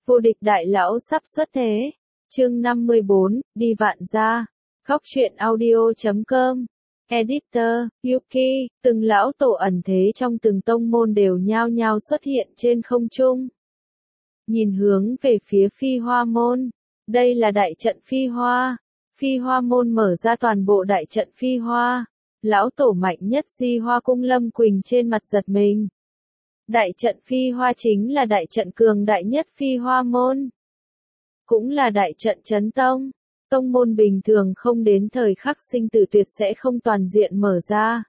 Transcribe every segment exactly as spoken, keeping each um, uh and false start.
Vô địch đại lão sắp xuất thế. Chương năm mươi bốn, đi vạn gia. Góc truyện audio chấm com. Editor, Yuki, từng lão tổ ẩn thế trong từng tông môn đều nhao nhao xuất hiện trên không trung. Nhìn hướng về phía Phi Hoa môn. Đây là đại trận Phi Hoa. Phi Hoa môn mở ra toàn bộ đại trận Phi Hoa. Lão tổ mạnh nhất Di Hoa cung Lâm Quỳnh trên mặt giật mình. Đại trận Phi Hoa chính là đại trận cường đại nhất Phi Hoa môn. Cũng là đại trận chấn tông. Tông môn bình thường không đến thời khắc sinh tử tuyệt sẽ không toàn diện mở ra.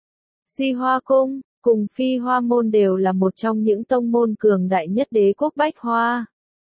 Di Hoa cung, cùng Phi Hoa môn đều là một trong những tông môn cường đại nhất đế quốc Bách Hoa.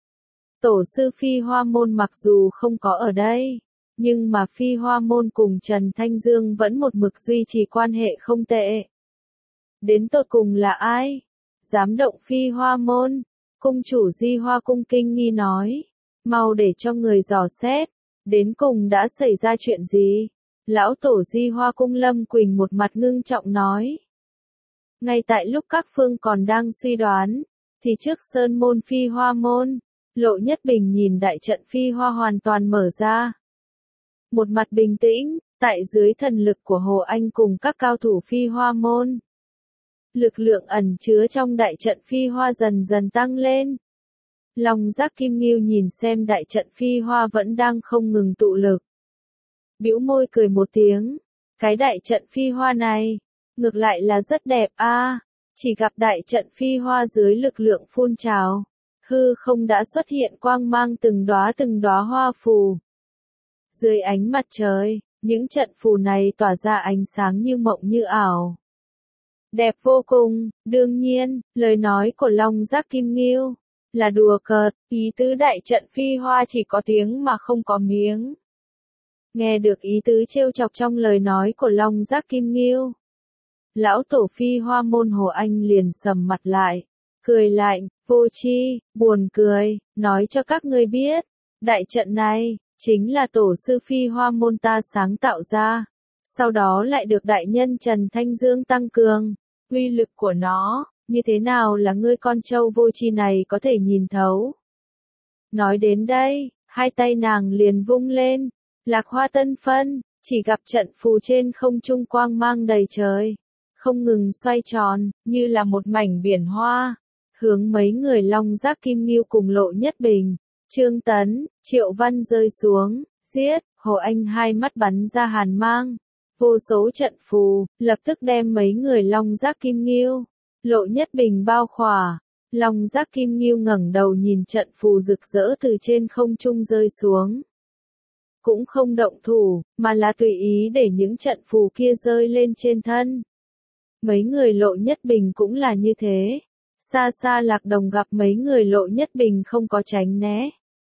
Tổ sư Phi Hoa môn mặc dù không có ở đây, nhưng mà Phi Hoa môn cùng Trần Thanh Dương vẫn một mực duy trì quan hệ không tệ. Đến tột cùng là ai? Dám động Phi Hoa môn? Cung chủ Di Hoa cung kinh nghi nói. Mau để cho người dò xét. Đến cùng đã xảy ra chuyện gì? Lão tổ Di Hoa cung Lâm Quỳnh một mặt ngưng trọng nói. Ngay tại lúc các phương còn đang suy đoán, thì trước sơn môn Phi Hoa môn, Lộ Nhất Bình nhìn đại trận Phi Hoa hoàn toàn mở ra. Một mặt bình tĩnh, tại dưới thần lực của Hồ Anh cùng các cao thủ Phi Hoa môn. Lực lượng ẩn chứa trong đại trận Phi Hoa dần dần tăng lên. Long Giác Kim Ngưu nhìn xem đại trận Phi Hoa vẫn đang không ngừng tụ lực. Bĩu môi cười một tiếng. Cái đại trận Phi Hoa này, ngược lại là rất đẹp a. À, chỉ gặp đại trận Phi Hoa dưới lực lượng phun trào, hư không đã xuất hiện quang mang từng đóa từng đóa hoa phù. Dưới ánh mặt trời, những trận phù này tỏa ra ánh sáng như mộng như ảo. Đẹp vô cùng. Đương nhiên, lời nói của Long Giác Kim Ngưu là đùa cợt, ý tứ đại trận Phi Hoa chỉ có tiếng mà không có miếng. Nghe được ý tứ trêu chọc trong lời nói của Long Giác Kim Ngưu, lão tổ Phi Hoa môn Hồ Anh liền sầm mặt lại, cười lạnh, vô tri, buồn cười, nói cho các ngươi biết, đại trận này chính là tổ sư Phi Hoa môn ta sáng tạo ra, sau đó lại được đại nhân Trần Thanh Dương tăng cường, uy lực của nó, như thế nào là ngươi con trâu vô tri này có thể nhìn thấu. Nói đến đây, hai tay nàng liền vung lên, Lạc Hoa Tân Phân, chỉ gặp trận phù trên không trung quang mang đầy trời, không ngừng xoay tròn, như là một mảnh biển hoa, hướng mấy người Long Giác Kim Ngưu cùng Lộ Nhất Bình, Trương Tấn, Triệu Văn rơi xuống, giết. Hồ Anh hai mắt bắn ra hàn mang, vô số trận phù, lập tức đem mấy người Long Giác Kim Ngưu, Lộ Nhất Bình bao khỏa. Long Giác Kim Ngưu ngẩng đầu nhìn trận phù rực rỡ từ trên không trung rơi xuống. Cũng không động thủ, mà là tùy ý để những trận phù kia rơi lên trên thân. Mấy người Lộ Nhất Bình cũng là như thế. Xa xa Lạc Đồng gặp mấy người Lộ Nhất Bình không có tránh né,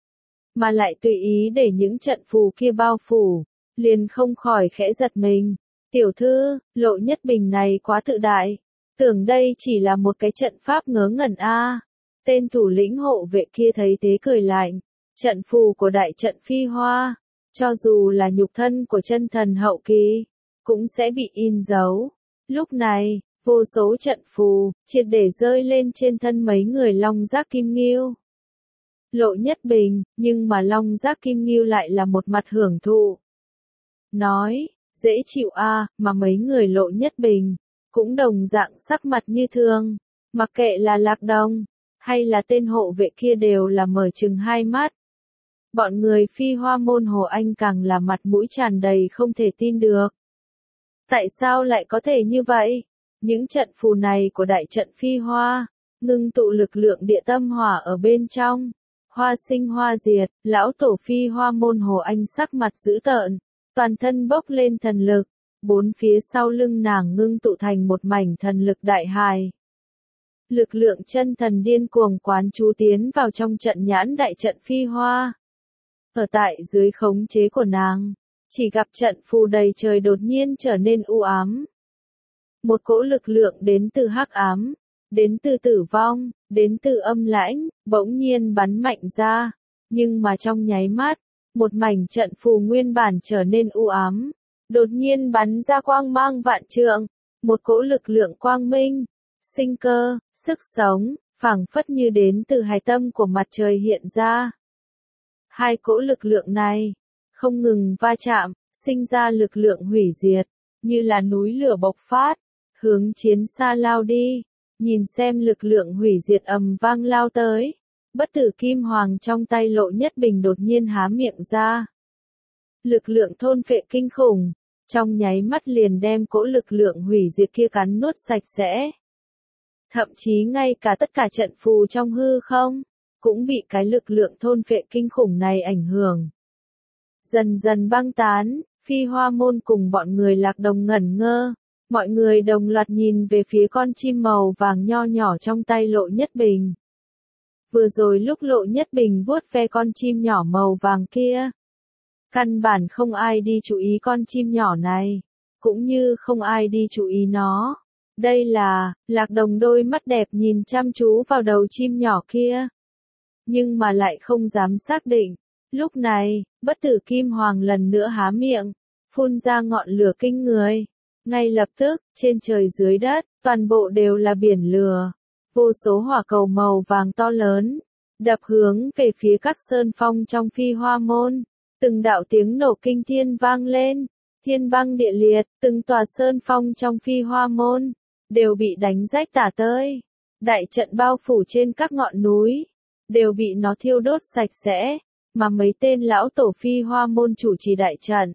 mà lại tùy ý để những trận phù kia bao phủ, liền không khỏi khẽ giật mình. Tiểu thư, Lộ Nhất Bình này quá tự đại, tưởng đây chỉ là một cái trận pháp ngớ ngẩn a. À. Tên thủ lĩnh hộ vệ kia thấy thế cười lạnh, trận phù của đại trận Phi Hoa, cho dù là nhục thân của chân thần hậu kỳ, cũng sẽ bị in dấu. Lúc này, vô số trận phù, triệt để rơi lên trên thân mấy người Long Giác Kim Ngưu, Lộ Nhất Bình, nhưng mà Long Giác Kim Ngưu lại là một mặt hưởng thụ. Nói, dễ chịu a, à, mà mấy người Lộ Nhất Bình, cũng đồng dạng sắc mặt như thường, mặc kệ là Lạc Đồng, hay là tên hộ vệ kia đều là mở trừng hai mắt. Bọn người Phi Hoa môn Hồ Anh càng là mặt mũi tràn đầy không thể tin được. Tại sao lại có thể như vậy? Những trận phù này của đại trận Phi Hoa, ngưng tụ lực lượng địa tâm hỏa ở bên trong. Hoa sinh hoa diệt, lão tổ Phi Hoa môn Hồ Anh sắc mặt dữ tợn, toàn thân bốc lên thần lực, bốn phía sau lưng nàng ngưng tụ thành một mảnh thần lực đại hài. Lực lượng chân thần điên cuồng quán chú tiến vào trong trận nhãn đại trận Phi Hoa. Ở tại dưới khống chế của nàng, chỉ gặp trận phù đầy trời đột nhiên trở nên u ám. Một cỗ lực lượng đến từ hắc ám, đến từ tử vong, đến từ âm lãnh, bỗng nhiên bắn mạnh ra, nhưng mà trong nháy mắt, một mảnh trận phù nguyên bản trở nên u ám, đột nhiên bắn ra quang mang vạn trượng, một cỗ lực lượng quang minh, sinh cơ, sức sống, phảng phất như đến từ hải tâm của mặt trời hiện ra. Hai cỗ lực lượng này, không ngừng va chạm, sinh ra lực lượng hủy diệt, như là núi lửa bộc phát, hướng chiến xa lao đi, nhìn xem lực lượng hủy diệt ầm vang lao tới. Bất tử kim hoàng trong tay Lộ Nhất Bình đột nhiên há miệng ra. Lực lượng thôn phệ kinh khủng, trong nháy mắt liền đem cỗ lực lượng hủy diệt kia cắn nuốt sạch sẽ. Thậm chí ngay cả tất cả trận phù trong hư không, cũng bị cái lực lượng thôn phệ kinh khủng này ảnh hưởng. Dần dần băng tán, Phi Hoa Môn cùng bọn người Lạc Đồng ngẩn ngơ, mọi người đồng loạt nhìn về phía con chim màu vàng nho nhỏ trong tay Lộ Nhất Bình. Vừa rồi lúc Lộ Nhất Bình vuốt ve con chim nhỏ màu vàng kia, căn bản không ai đi chú ý con chim nhỏ này, cũng như không ai đi chú ý nó. Đây là, Lạc Đồng đôi mắt đẹp nhìn chăm chú vào đầu chim nhỏ kia, nhưng mà lại không dám xác định. Lúc này, bất tử kim hoàng lần nữa há miệng, phun ra ngọn lửa kinh người. Ngay lập tức, trên trời dưới đất, toàn bộ đều là biển lửa. Vô số hỏa cầu màu vàng to lớn, đập hướng về phía các sơn phong trong Phi Hoa Môn. Từng đạo tiếng nổ kinh thiên vang lên, thiên băng địa liệt, từng tòa sơn phong trong Phi Hoa Môn, đều bị đánh rách tả tơi. Đại trận bao phủ trên các ngọn núi, đều bị nó thiêu đốt sạch sẽ, mà mấy tên lão tổ Phi Hoa Môn chủ trì đại trận,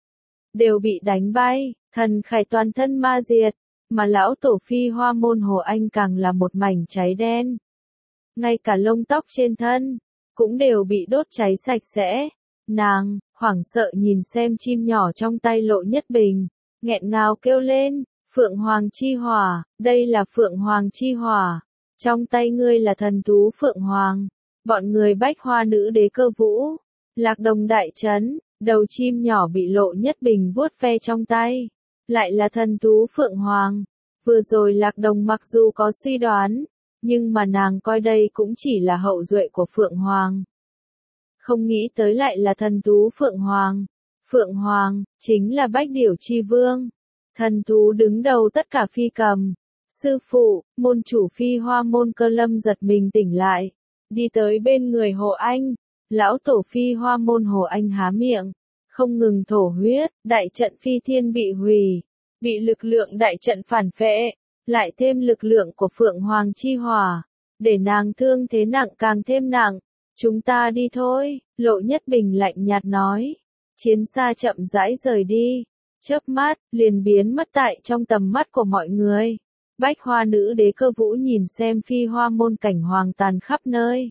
đều bị đánh bay, thần khải toàn thân ma diệt, mà lão tổ Phi Hoa Môn Hồ Anh càng là một mảnh cháy đen. Ngay cả lông tóc trên thân, cũng đều bị đốt cháy sạch sẽ. Nàng, hoảng sợ nhìn xem chim nhỏ trong tay Lộ Nhất Bình, nghẹn ngào kêu lên, Phượng Hoàng Chi Hỏa, đây là Phượng Hoàng Chi Hỏa, trong tay ngươi là thần thú Phượng Hoàng, bọn người Bách Hoa Nữ Đế Cơ Vũ, Lạc Đồng đại trấn, đầu chim nhỏ bị Lộ Nhất Bình vuốt ve trong tay, lại là thần thú Phượng Hoàng. Vừa rồi Lạc Đồng mặc dù có suy đoán, nhưng mà nàng coi đây cũng chỉ là hậu duệ của Phượng Hoàng. Không nghĩ tới lại là thần thú Phượng Hoàng. Phượng Hoàng, chính là Bách Điểu Chi Vương. Thần thú đứng đầu tất cả phi cầm. Sư phụ, môn chủ Phi Hoa Môn Cơ Lâm giật mình tỉnh lại. Đi tới bên người Hồ Anh. Lão tổ Phi Hoa Môn Hồ Anh há miệng. Không ngừng thổ huyết, đại trận phi thiên bị hủy. Bị lực lượng đại trận phản phệ. Lại thêm lực lượng của Phượng Hoàng Chi Hỏa. Để nàng thương thế nặng càng thêm nặng. Chúng ta đi thôi, Lộ Nhất Bình lạnh nhạt nói. Chiến xa chậm rãi rời đi. Chớp mắt, liền biến mất tại trong tầm mắt của mọi người. Bách Hoa Nữ Đế Cơ Vũ nhìn xem Phi Hoa Môn cảnh hoàng tàn khắp nơi.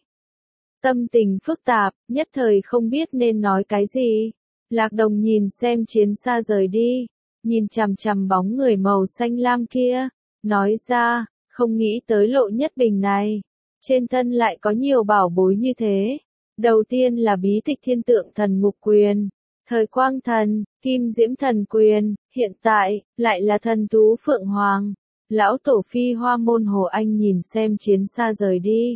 Tâm tình phức tạp, nhất thời không biết nên nói cái gì. Lạc Đồng nhìn xem chiến xa rời đi. Nhìn chằm chằm bóng người màu xanh lam kia. Nói ra, không nghĩ tới Lộ Nhất Bình này. Trên thân lại có nhiều bảo bối như thế. Đầu tiên là bí tịch thiên tượng thần ngục quyền, thời quang thần, kim diễm thần quyền, hiện tại, lại là thần thú Phượng Hoàng. Lão tổ Phi Hoa Môn Hồ Anh nhìn xem chiến xa rời đi.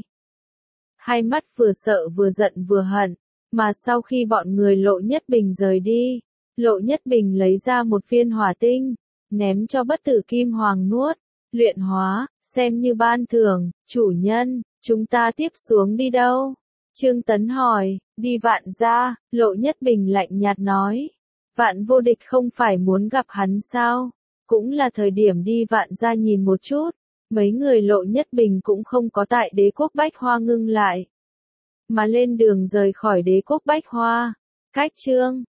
Hai mắt vừa sợ vừa giận vừa hận, mà sau khi bọn người Lộ Nhất Bình rời đi, Lộ Nhất Bình lấy ra một viên hỏa tinh, ném cho bất tử kim hoàng nuốt, luyện hóa, xem như ban thưởng. Chủ nhân, chúng ta tiếp xuống đi đâu? Trương Tấn hỏi. Đi Vạn Gia, Lộ Nhất Bình lạnh nhạt nói. Vạn Vô Địch không phải muốn gặp hắn sao? Cũng là thời điểm đi Vạn Gia nhìn một chút. Mấy người Lộ Nhất Bình cũng không có tại đế quốc Bách Hoa ngưng lại, mà lên đường rời khỏi đế quốc Bách Hoa. Cách chương